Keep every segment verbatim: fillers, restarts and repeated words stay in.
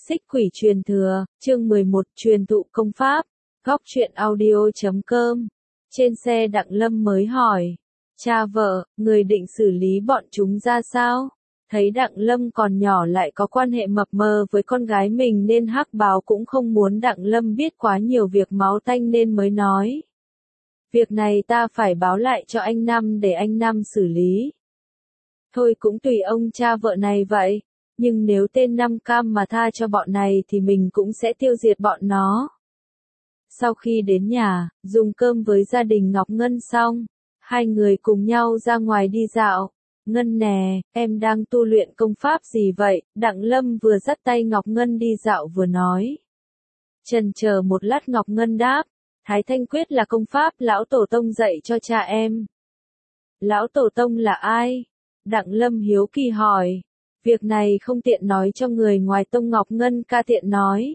Xích quỷ truyền thừa, chương mười một, truyền thụ công pháp. Góc truyện audio chấm com. Trên xe Đặng Lâm mới hỏi. Cha vợ, người định xử lý bọn chúng ra sao? Thấy Đặng Lâm còn nhỏ lại có quan hệ mập mờ với con gái mình nên Hắc Báo cũng không muốn Đặng Lâm biết quá nhiều việc máu tanh nên mới nói. Việc này ta phải báo lại cho anh Năm để anh Năm xử lý. Thôi cũng tùy ông cha vợ này vậy. Nhưng nếu tên Năm Cam mà tha cho bọn này thì mình cũng sẽ tiêu diệt bọn nó. Sau khi đến nhà, dùng cơm với gia đình Ngọc Ngân xong, hai người cùng nhau ra ngoài đi dạo. Ngân nè, em đang tu luyện công pháp gì vậy? Đặng Lâm vừa dắt tay Ngọc Ngân đi dạo vừa nói. Chần chờ một lát Ngọc Ngân đáp, Thái Thanh Quyết là công pháp lão tổ tông dạy cho cha em. Lão tổ tông là ai? Đặng Lâm hiếu kỳ hỏi. Việc này không tiện nói cho người ngoài tông. Ngọc Ngân ca tiện nói.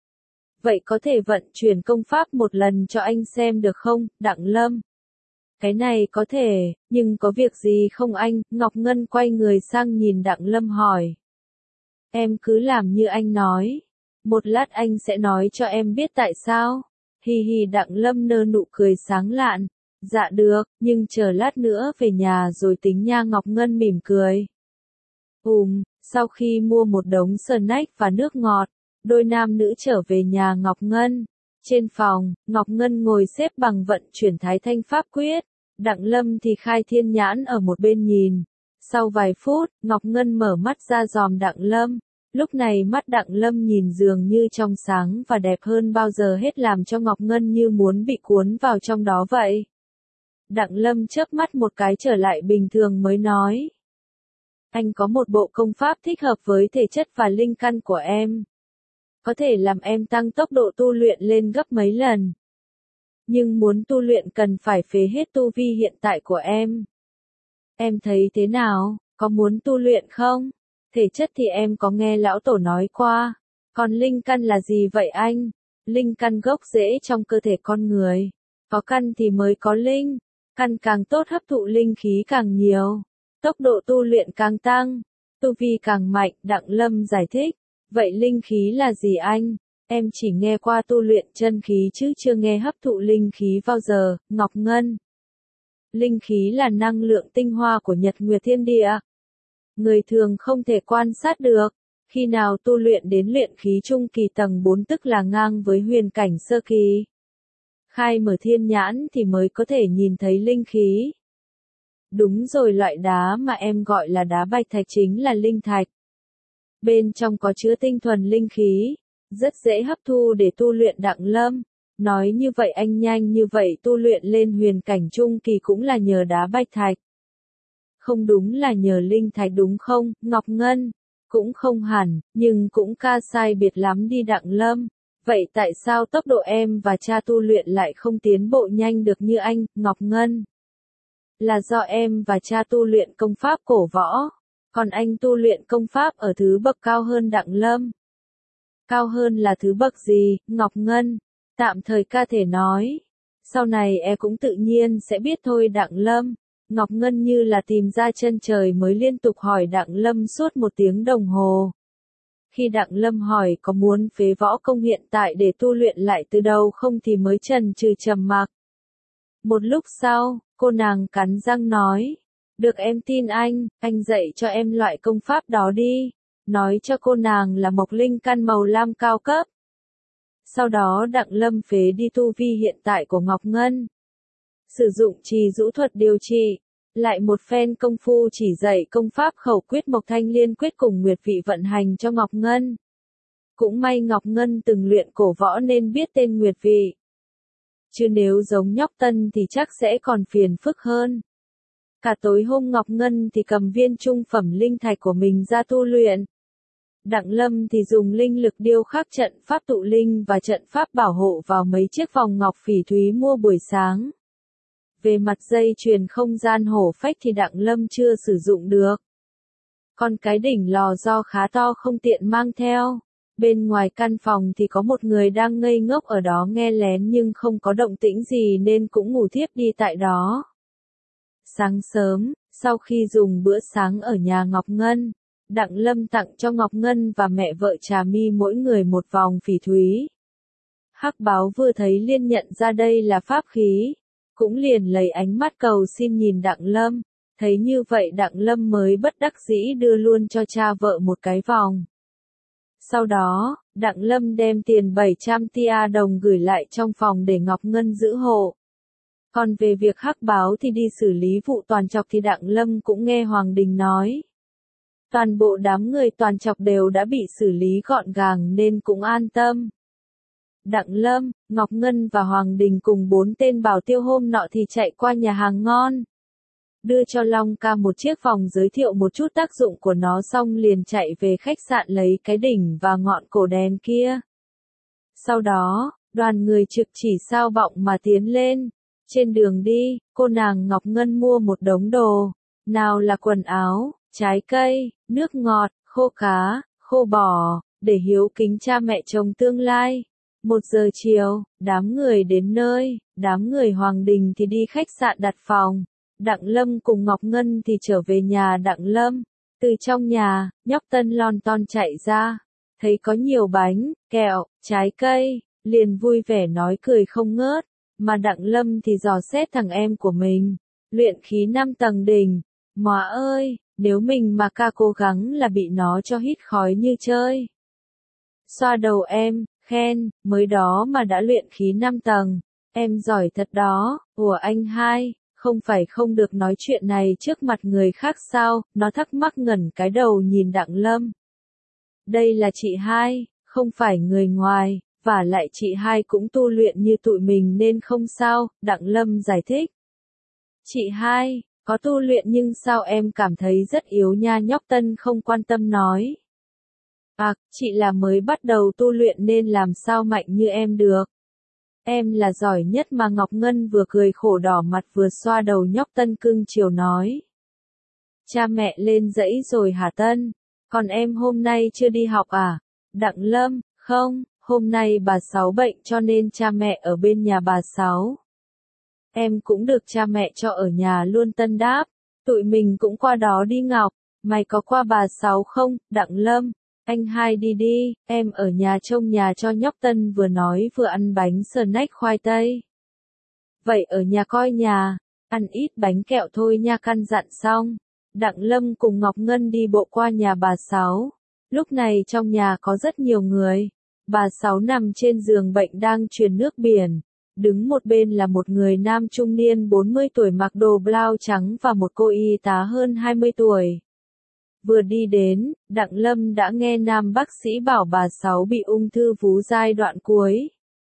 Vậy có thể vận chuyển công pháp một lần cho anh xem được không, Đặng Lâm? Cái này có thể, nhưng có việc gì không anh? Ngọc Ngân quay người sang nhìn Đặng Lâm hỏi. Em cứ làm như anh nói. Một lát anh sẽ nói cho em biết tại sao. Hi hi. Đặng Lâm nở nụ cười sáng lạn. Dạ được, nhưng chờ lát nữa về nhà rồi tính nha. Ngọc Ngân mỉm cười. Ùm, sau khi mua một đống snack và nước ngọt, đôi nam nữ trở về nhà Ngọc Ngân. Trên phòng, Ngọc Ngân ngồi xếp bằng vận chuyển Thái Thanh Pháp Quyết, Đặng Lâm thì khai thiên nhãn ở một bên nhìn. Sau vài phút, Ngọc Ngân mở mắt ra dòm Đặng Lâm. Lúc này mắt Đặng Lâm nhìn dường như trong sáng và đẹp hơn bao giờ hết làm cho Ngọc Ngân như muốn bị cuốn vào trong đó vậy. Đặng Lâm chớp mắt một cái trở lại bình thường mới nói. Anh có một bộ công pháp thích hợp với thể chất và linh căn của em. Có thể làm em tăng tốc độ tu luyện lên gấp mấy lần. Nhưng muốn tu luyện cần phải phế hết tu vi hiện tại của em. Em thấy thế nào, có muốn tu luyện không? Thể chất thì em có nghe lão tổ nói qua. Còn linh căn là gì vậy anh? Linh căn gốc rễ trong cơ thể con người. Có căn thì mới có linh. Căn càng tốt hấp thụ linh khí càng nhiều. Tốc độ tu luyện càng tăng, tu vi càng mạnh. Đặng Lâm giải thích. Vậy linh khí là gì anh? Em chỉ nghe qua tu luyện chân khí chứ chưa nghe hấp thụ linh khí bao giờ. Ngọc Ngân. Linh khí là năng lượng tinh hoa của Nhật Nguyệt Thiên Địa. Người thường không thể quan sát được. Khi nào tu luyện đến luyện khí trung kỳ tầng bốn tức là ngang với huyền cảnh sơ kỳ. Khai mở thiên nhãn thì mới có thể nhìn thấy linh khí. Đúng rồi, loại đá mà em gọi là đá bạch thạch chính là linh thạch. Bên trong có chứa tinh thuần linh khí, rất dễ hấp thu để tu luyện. Đặng Lâm nói như vậy anh nhanh như vậy tu luyện lên huyền cảnh trung kỳ cũng là nhờ đá bạch thạch. Không đúng là nhờ linh thạch đúng không, Ngọc Ngân? Cũng không hẳn, nhưng cũng ca sai biệt lắm đi Đặng Lâm. Vậy tại sao tốc độ em và cha tu luyện lại không tiến bộ nhanh được như anh, Ngọc Ngân? Là do em và cha tu luyện công pháp cổ võ, còn anh tu luyện công pháp ở thứ bậc cao hơn. Đặng Lâm. Cao hơn là thứ bậc gì, Ngọc Ngân? Tạm thời ca thể nói. Sau này em cũng tự nhiên sẽ biết thôi. Đặng Lâm. Ngọc Ngân như là tìm ra chân trời mới liên tục hỏi Đặng Lâm suốt một tiếng đồng hồ. Khi Đặng Lâm hỏi có muốn phế võ công hiện tại để tu luyện lại từ đầu không thì mới chần chừ trầm mặc. Một lúc sau, cô nàng cắn răng nói. Được, em tin anh, anh dạy cho em loại công pháp đó đi. Nói cho cô nàng là mộc linh căn màu lam cao cấp. Sau đó Đặng Lâm phế đi tu vi hiện tại của Ngọc Ngân. Sử dụng trì dũ thuật điều trị. Lại một phen công phu chỉ dạy công pháp khẩu quyết mộc thanh liên quyết cùng nguyệt vị vận hành cho Ngọc Ngân. Cũng may Ngọc Ngân từng luyện cổ võ nên biết tên nguyệt vị. Chứ nếu giống nhóc tân thì chắc sẽ còn phiền phức hơn. Cả tối hôm Ngọc Ngân thì cầm viên trung phẩm linh thạch của mình ra tu luyện. Đặng Lâm thì dùng linh lực điêu khắc trận pháp tụ linh và trận pháp bảo hộ vào mấy chiếc vòng ngọc phỉ thúy mua buổi sáng. Về mặt dây chuyền không gian hổ phách thì Đặng Lâm chưa sử dụng được. Còn cái đỉnh lò do khá to không tiện mang theo. Bên ngoài căn phòng thì có một người đang ngây ngốc ở đó nghe lén nhưng không có động tĩnh gì nên cũng ngủ thiếp đi tại đó. Sáng sớm, sau khi dùng bữa sáng ở nhà Ngọc Ngân, Đặng Lâm tặng cho Ngọc Ngân và mẹ vợ Trà My mỗi người một vòng phỉ thúy. Hắc Báo vừa thấy liền nhận ra đây là pháp khí, cũng liền lấy ánh mắt cầu xin nhìn Đặng Lâm, thấy như vậy Đặng Lâm mới bất đắc dĩ đưa luôn cho cha vợ một cái vòng. Sau đó, Đặng Lâm đem tiền bảy trăm tia đồng gửi lại trong phòng để Ngọc Ngân giữ hộ. Còn về việc Hắc Báo thì đi xử lý vụ Toàn Chọc thì Đặng Lâm cũng nghe Hoàng Đình nói. Toàn bộ đám người Toàn Chọc đều đã bị xử lý gọn gàng nên cũng an tâm. Đặng Lâm, Ngọc Ngân và Hoàng Đình cùng bốn tên bảo tiêu hôm nọ thì chạy qua nhà hàng ngon. Đưa cho Long Ca một chiếc vòng giới thiệu một chút tác dụng của nó xong liền chạy về khách sạn lấy cái đỉnh và ngọn cổ đèn kia. Sau đó, đoàn người trực chỉ sao bọng mà tiến lên. Trên đường đi, cô nàng Ngọc Ngân mua một đống đồ. Nào là quần áo, trái cây, nước ngọt, khô cá, khô bò, để hiếu kính cha mẹ chồng tương lai. Một giờ chiều, đám người đến nơi, đám người Hoàng Đình thì đi khách sạn đặt phòng. Đặng Lâm cùng Ngọc Ngân thì trở về nhà Đặng Lâm. Từ trong nhà, nhóc Tân lon ton chạy ra. Thấy có nhiều bánh, kẹo, trái cây, liền vui vẻ nói cười không ngớt. Mà Đặng Lâm thì dò xét thằng em của mình. Luyện khí năm tầng đỉnh. Móa ơi, nếu mình mà ca cố gắng là bị nó cho hít khói như chơi. Xoa đầu em, khen, mới đó mà đã luyện khí năm tầng. Em giỏi thật đó, ủa anh hai. Không phải không được nói chuyện này trước mặt người khác sao, nó thắc mắc ngẩn cái đầu nhìn Đặng Lâm. Đây là chị hai, không phải người ngoài, và lại chị hai cũng tu luyện như tụi mình nên không sao, Đặng Lâm giải thích. Chị hai, có tu luyện nhưng sao em cảm thấy rất yếu nha, nhóc Tân không quan tâm nói. À, chị là mới bắt đầu tu luyện nên làm sao mạnh như em được. Em là giỏi nhất mà, Ngọc Ngân vừa cười khổ đỏ mặt vừa xoa đầu nhóc Tân cưng chiều nói. Cha mẹ lên dãy rồi hả Tân? Còn em hôm nay chưa đi học à? Đặng Lâm, không, hôm nay bà Sáu bệnh cho nên cha mẹ ở bên nhà bà Sáu. Em cũng được cha mẹ cho ở nhà luôn, Tân đáp. Tụi mình cũng qua đó đi Ngọc, mày có qua bà Sáu không? Đặng Lâm. Anh hai đi đi, em ở nhà trông nhà cho nhóc Tân vừa nói vừa ăn bánh snack khoai tây. Vậy ở nhà coi nhà, ăn ít bánh kẹo thôi nha, căn dặn xong. Đặng Lâm cùng Ngọc Ngân đi bộ qua nhà bà Sáu. Lúc này trong nhà có rất nhiều người. Bà Sáu nằm trên giường bệnh đang truyền nước biển. Đứng một bên là một người nam trung niên bốn mươi tuổi mặc đồ blau trắng và một cô y tá hơn hai mươi tuổi. Vừa đi đến, Đặng Lâm đã nghe nam bác sĩ bảo bà Sáu bị ung thư vú giai đoạn cuối.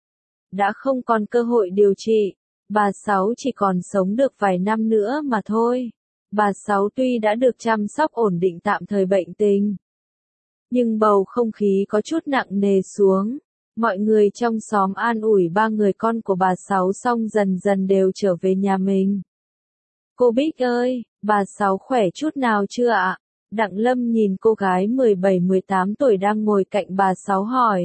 Đã không còn cơ hội điều trị, bà Sáu chỉ còn sống được vài năm nữa mà thôi. Bà Sáu tuy đã được chăm sóc ổn định tạm thời bệnh tình, nhưng bầu không khí có chút nặng nề xuống. Mọi người trong xóm an ủi ba người con của bà Sáu xong dần dần đều trở về nhà mình. Cô Bích ơi, bà Sáu khỏe chút nào chưa ạ? Đặng Lâm nhìn cô gái mười bảy mười tám tuổi đang ngồi cạnh bà Sáu hỏi.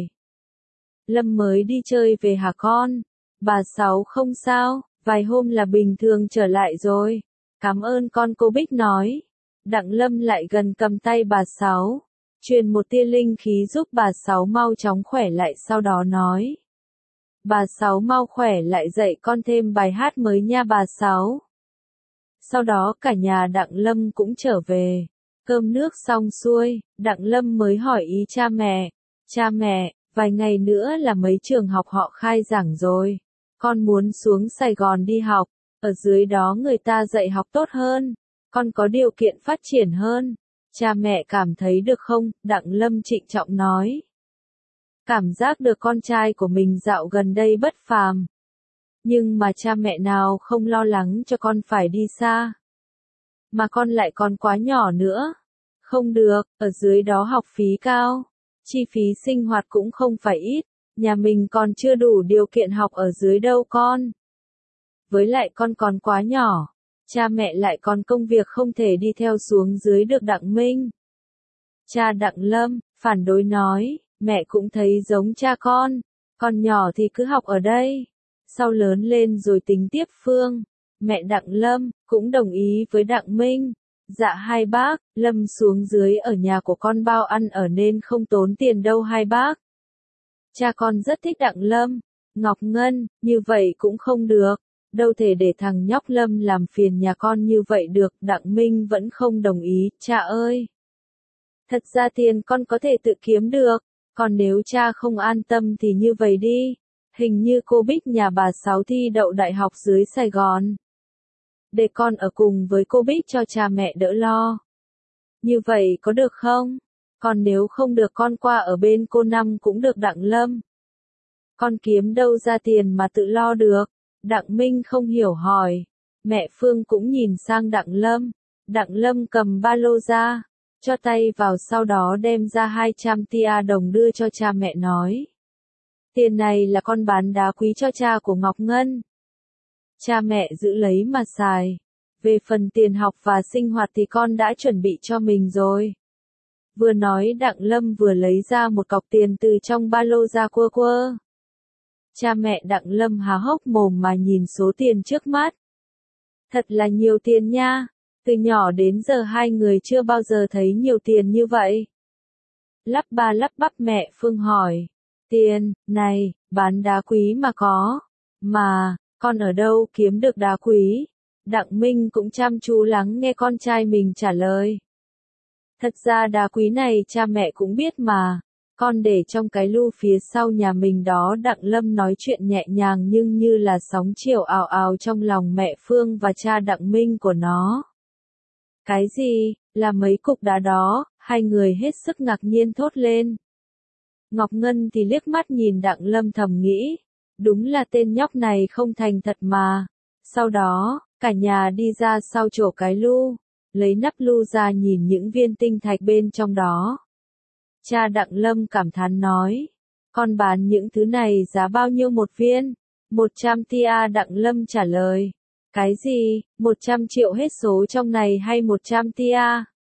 Lâm mới đi chơi về hả con? Bà Sáu không sao, vài hôm là bình thường trở lại rồi. Cảm ơn con, cô Bích nói. Đặng Lâm lại gần cầm tay bà Sáu, truyền một tia linh khí giúp bà Sáu mau chóng khỏe lại, sau đó nói. Bà Sáu mau khỏe lại, dạy con thêm bài hát mới nha bà Sáu. Sau đó cả nhà Đặng Lâm cũng trở về. Cơm nước xong xuôi, Đặng Lâm mới hỏi ý cha mẹ. Cha mẹ, vài ngày nữa là mấy trường học họ khai giảng rồi. Con muốn xuống Sài Gòn đi học, ở dưới đó người ta dạy học tốt hơn. Con có điều kiện phát triển hơn. Cha mẹ cảm thấy được không? Đặng Lâm trịnh trọng nói. Cảm giác được con trai của mình dạo gần đây bất phàm. Nhưng mà cha mẹ nào không lo lắng cho con phải đi xa. Mà con lại còn quá nhỏ nữa. Không được, ở dưới đó học phí cao. Chi phí sinh hoạt cũng không phải ít. Nhà mình còn chưa đủ điều kiện học ở dưới đâu con. Với lại con còn quá nhỏ. Cha mẹ lại còn công việc không thể đi theo xuống dưới được. Đặng Minh, cha Đặng Lâm, phản đối nói, mẹ cũng thấy giống cha con. Con nhỏ thì cứ học ở đây. Sau lớn lên rồi tính tiếp. Phương, mẹ Đặng Lâm, cũng đồng ý với Đặng Minh. Dạ hai bác, Lâm xuống dưới ở nhà của con bao ăn ở nên không tốn tiền đâu hai bác. Cha con rất thích Đặng Lâm. Ngọc Ngân, như vậy cũng không được. Đâu thể để thằng nhóc Lâm làm phiền nhà con như vậy được. Đặng Minh vẫn không đồng ý, cha ơi. Thật ra tiền con có thể tự kiếm được. Còn nếu cha không an tâm thì như vậy đi. Hình như cô Bích nhà bà Sáu thi đậu đại học dưới Sài Gòn. Để con ở cùng với cô Bích cho cha mẹ đỡ lo. Như vậy có được không? Còn nếu không được con qua ở bên cô Năm cũng được Đặng Lâm. Con kiếm đâu ra tiền mà tự lo được? Đặng Minh không hiểu hỏi. Mẹ Phương cũng nhìn sang Đặng Lâm. Đặng Lâm cầm ba lô ra, cho tay vào sau đó đem ra hai trăm tia đồng đưa cho cha mẹ nói. Tiền này là con bán đá quý cho cha của Ngọc Ngân. Cha mẹ giữ lấy mà xài. Về phần tiền học và sinh hoạt thì con đã chuẩn bị cho mình rồi. Vừa nói Đặng Lâm vừa lấy ra một cọc tiền từ trong ba lô ra quơ quơ. Cha mẹ Đặng Lâm há hốc mồm mà nhìn số tiền trước mắt. Thật là nhiều tiền nha. Từ nhỏ đến giờ hai người chưa bao giờ thấy nhiều tiền như vậy. Lắp ba lắp bắp mẹ Phương hỏi. Tiền, này, bán đá quý mà có. Mà, con ở đâu kiếm được đá quý? Đặng Minh cũng chăm chú lắng nghe con trai mình trả lời. Thật ra đá quý này cha mẹ cũng biết mà. Con để trong cái lu phía sau nhà mình đó. Đặng Lâm nói chuyện nhẹ nhàng nhưng như là sóng chiều ào ào trong lòng mẹ Phương và cha Đặng Minh của nó. Cái gì, là mấy cục đá đó, hai người hết sức ngạc nhiên thốt lên. Ngọc Ngân thì liếc mắt nhìn Đặng Lâm thầm nghĩ, đúng là tên nhóc này không thành thật mà. Sau đó, cả nhà đi ra sau chỗ cái lu, lấy nắp lu ra nhìn những viên tinh thạch bên trong đó. Cha Đặng Lâm cảm thán nói, con bán những thứ này giá bao nhiêu một viên? một trăm tia. Đặng Lâm trả lời. Cái gì, một trăm triệu hết số trong này hay một trăm tia?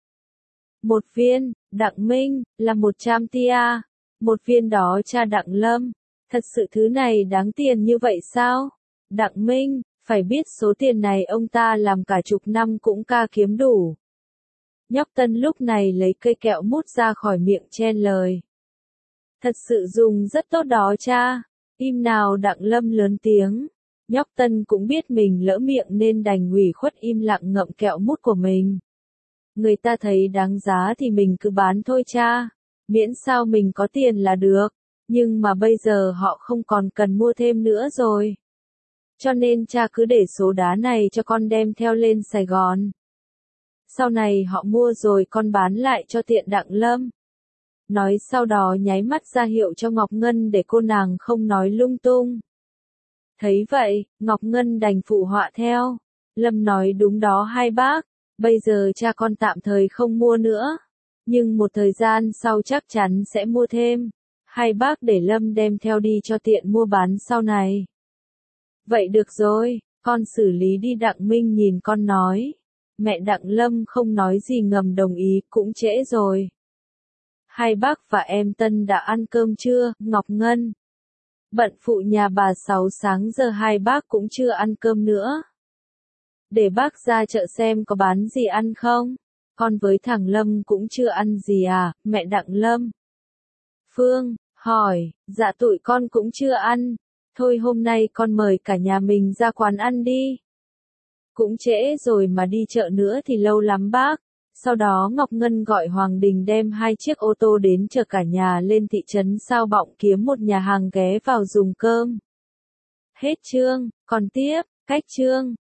Một viên, Đặng Minh, là một trăm tia. Một viên đó cha Đặng Lâm. Thật sự thứ này đáng tiền như vậy sao? Đặng Minh, phải biết số tiền này ông ta làm cả chục năm cũng ca kiếm đủ. Nhóc Tân lúc này lấy cây kẹo mút ra khỏi miệng chen lời. Thật sự dùng rất tốt đó cha. Im nào. Đặng Lâm lớn tiếng. Nhóc Tân cũng biết mình lỡ miệng nên đành ủy khuất im lặng ngậm kẹo mút của mình. Người ta thấy đáng giá thì mình cứ bán thôi cha. Miễn sao mình có tiền là được. Nhưng mà bây giờ họ không còn cần mua thêm nữa rồi. Cho nên cha cứ để số đá này cho con đem theo lên Sài Gòn. Sau này họ mua rồi con bán lại cho tiện. Đặng Lâm nói sau đó nháy mắt ra hiệu cho Ngọc Ngân để cô nàng không nói lung tung. Thấy vậy, Ngọc Ngân đành phụ họa theo. Lâm nói đúng đó hai bác, bây giờ cha con tạm thời không mua nữa. Nhưng một thời gian sau chắc chắn sẽ mua thêm. Hai bác để Lâm đem theo đi cho tiện mua bán sau này. Vậy được rồi, con xử lý đi. Đặng Minh nhìn con nói. Mẹ Đặng Lâm không nói gì ngầm đồng ý, cũng trễ rồi. Hai bác và em Tân đã ăn cơm chưa, Ngọc Ngân? Bận phụ nhà bà Sáu sáng giờ hai bác cũng chưa ăn cơm nữa. Để bác ra chợ xem có bán gì ăn không? Con với thằng Lâm cũng chưa ăn gì à, mẹ Đặng Lâm? Phương hỏi, dạ tụi con cũng chưa ăn. Thôi hôm nay con mời cả nhà mình ra quán ăn đi. Cũng trễ rồi mà đi chợ nữa thì lâu lắm bác. Sau đó Ngọc Ngân gọi Hoàng Đình đem hai chiếc ô tô đến chở cả nhà lên thị trấn Sao Bọng kiếm một nhà hàng ghé vào dùng cơm. Hết chương, còn tiếp, cách chương.